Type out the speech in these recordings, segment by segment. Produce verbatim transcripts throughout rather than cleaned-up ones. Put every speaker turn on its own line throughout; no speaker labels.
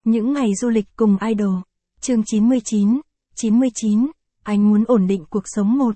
Những ngày du lịch cùng idol. Chương chín mươi chín, chín mươi chín, anh muốn ổn định cuộc sống một.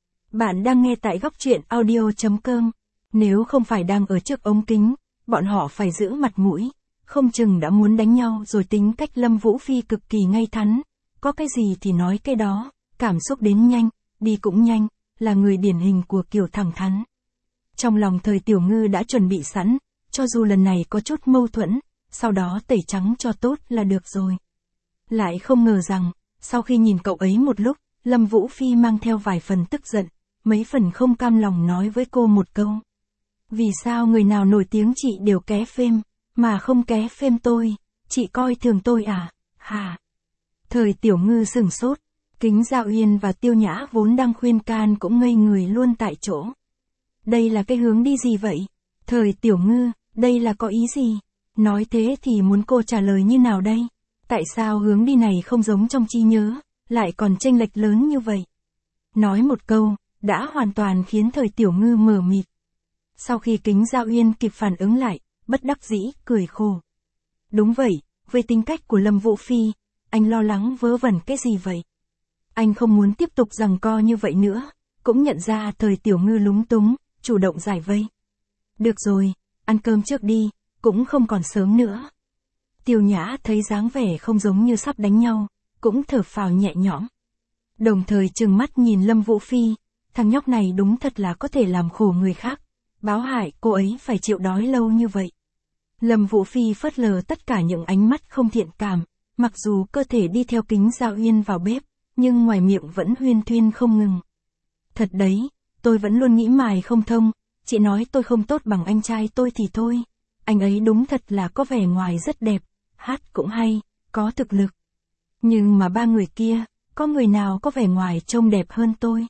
Bạn đang nghe tại góc truyện audio chấm com. Nếu không phải đang ở trước ống kính, bọn họ phải giữ mặt mũi, không chừng đã muốn đánh nhau rồi. Tính cách Lâm Vũ Phi cực kỳ ngay thắn, có cái gì thì nói cái đó, cảm xúc đến nhanh, đi cũng nhanh, là người điển hình của kiểu thẳng thắn. Trong lòng Thời Tiểu Ngư đã chuẩn bị sẵn, cho dù lần này có chút mâu thuẫn, sau đó tẩy trắng cho tốt là được rồi. Lại không ngờ rằng, sau khi nhìn cậu ấy một lúc, Lâm Vũ Phi mang theo vài phần tức giận, mấy phần không cam lòng nói với cô một câu. Vì sao người nào nổi tiếng chị đều ké phêm, mà không ké phêm tôi, chị coi thường tôi à, hả? Thời Tiểu Ngư sửng sốt, Kính Dạo Yên và Tiêu Nhã vốn đang khuyên can cũng ngây người luôn tại chỗ. Đây là cái hướng đi gì vậy? Thời Tiểu Ngư, đây là có ý gì? Nói thế thì muốn cô trả lời như nào đây? Tại sao hướng đi này không giống trong trí nhớ, lại còn chênh lệch lớn như vậy? Nói một câu, đã hoàn toàn khiến Thời Tiểu Ngư mờ mịt. Sau khi Kính Dạo Yên kịp phản ứng lại, bất đắc dĩ, cười khổ. Đúng vậy, với tính cách của Lâm Vũ Phi, anh lo lắng vớ vẩn cái gì vậy? Anh không muốn tiếp tục giằng co như vậy nữa, cũng nhận ra Thời Tiểu Ngư lúng túng, chủ động giải vây. Được rồi, ăn cơm trước đi, cũng không còn sớm nữa. Tiêu Nhã thấy dáng vẻ không giống như sắp đánh nhau, cũng thở phào nhẹ nhõm. Đồng thời trừng mắt nhìn Lâm Vũ Phi, thằng nhóc này đúng thật là có thể làm khổ người khác, báo hại cô ấy phải chịu đói lâu như vậy. Lâm Vũ Phi phớt lờ tất cả những ánh mắt không thiện cảm, mặc dù cơ thể đi theo Kính Dạo Yên vào bếp, nhưng ngoài miệng vẫn huyên thuyên không ngừng. Thật đấy, tôi vẫn luôn nghĩ mài không thông, chị nói tôi không tốt bằng anh trai tôi thì thôi. Anh ấy đúng thật là có vẻ ngoài rất đẹp, hát cũng hay, có thực lực. Nhưng mà ba người kia, có người nào có vẻ ngoài trông đẹp hơn tôi?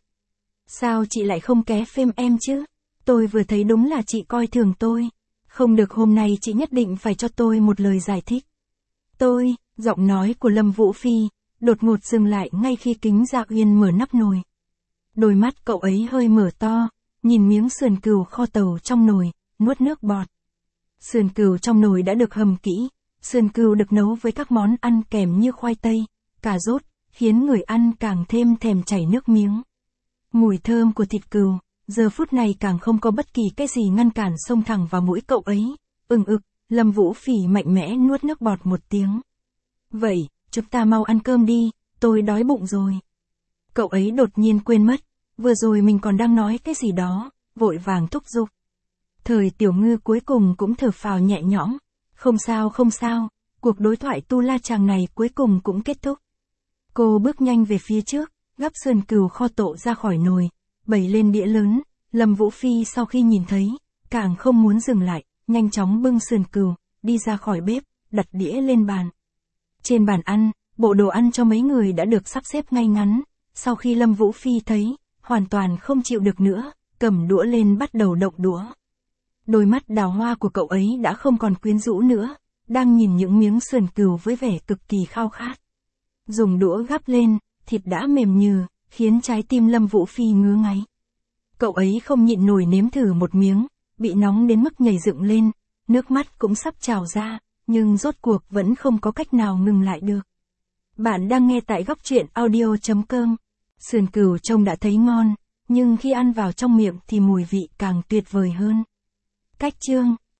Sao chị lại không ké phêm em chứ? Tôi vừa thấy đúng là chị coi thường tôi. Không được, hôm nay chị nhất định phải cho tôi một lời giải thích. Tôi, giọng nói của Lâm Vũ Phi, đột ngột dừng lại ngay khi Kính Dạo Yên mở nắp nồi. Đôi mắt cậu ấy hơi mở to, nhìn miếng sườn cừu kho tàu trong nồi, nuốt nước bọt. Sườn cừu trong nồi đã được hầm kỹ, sườn cừu được nấu với các món ăn kèm như khoai tây, cà rốt, khiến người ăn càng thêm thèm chảy nước miếng. Mùi thơm của thịt cừu, giờ phút này càng không có bất kỳ cái gì ngăn cản xông thẳng vào mũi cậu ấy. Ừng ực, Lâm Vũ Phỉ mạnh mẽ nuốt nước bọt một tiếng. Vậy, chúng ta mau ăn cơm đi, tôi đói bụng rồi. Cậu ấy đột nhiên quên mất, vừa rồi mình còn đang nói cái gì đó, vội vàng thúc giục. Thời Tiểu Ngư cuối cùng cũng thở phào nhẹ nhõm. Không sao không sao, cuộc đối thoại tu la chàng này cuối cùng cũng kết thúc. Cô bước nhanh về phía trước, gắp sườn cừu kho tộ ra khỏi nồi, bày lên đĩa lớn. Lâm Vũ Phi sau khi nhìn thấy, càng không muốn dừng lại, nhanh chóng bưng sườn cừu, đi ra khỏi bếp, đặt đĩa lên bàn. Trên bàn ăn, bộ đồ ăn cho mấy người đã được sắp xếp ngay ngắn. Sau khi Lâm Vũ Phi thấy, hoàn toàn không chịu được nữa, cầm đũa lên bắt đầu động đũa. Đôi mắt đào hoa của cậu ấy đã không còn quyến rũ nữa, đang nhìn những miếng sườn cừu với vẻ cực kỳ khao khát. Dùng đũa gắp lên, thịt đã mềm nhừ, khiến trái tim Lâm Vũ Phi ngứa ngáy. Cậu ấy không nhịn nổi nếm thử một miếng, bị nóng đến mức nhảy dựng lên, nước mắt cũng sắp trào ra, nhưng rốt cuộc vẫn không có cách nào ngừng lại được. Bạn đang nghe tại góc truyện audio chấm com. Sườn cừu trông đã thấy ngon, nhưng khi ăn vào trong miệng thì mùi vị càng tuyệt vời hơn. Cách chương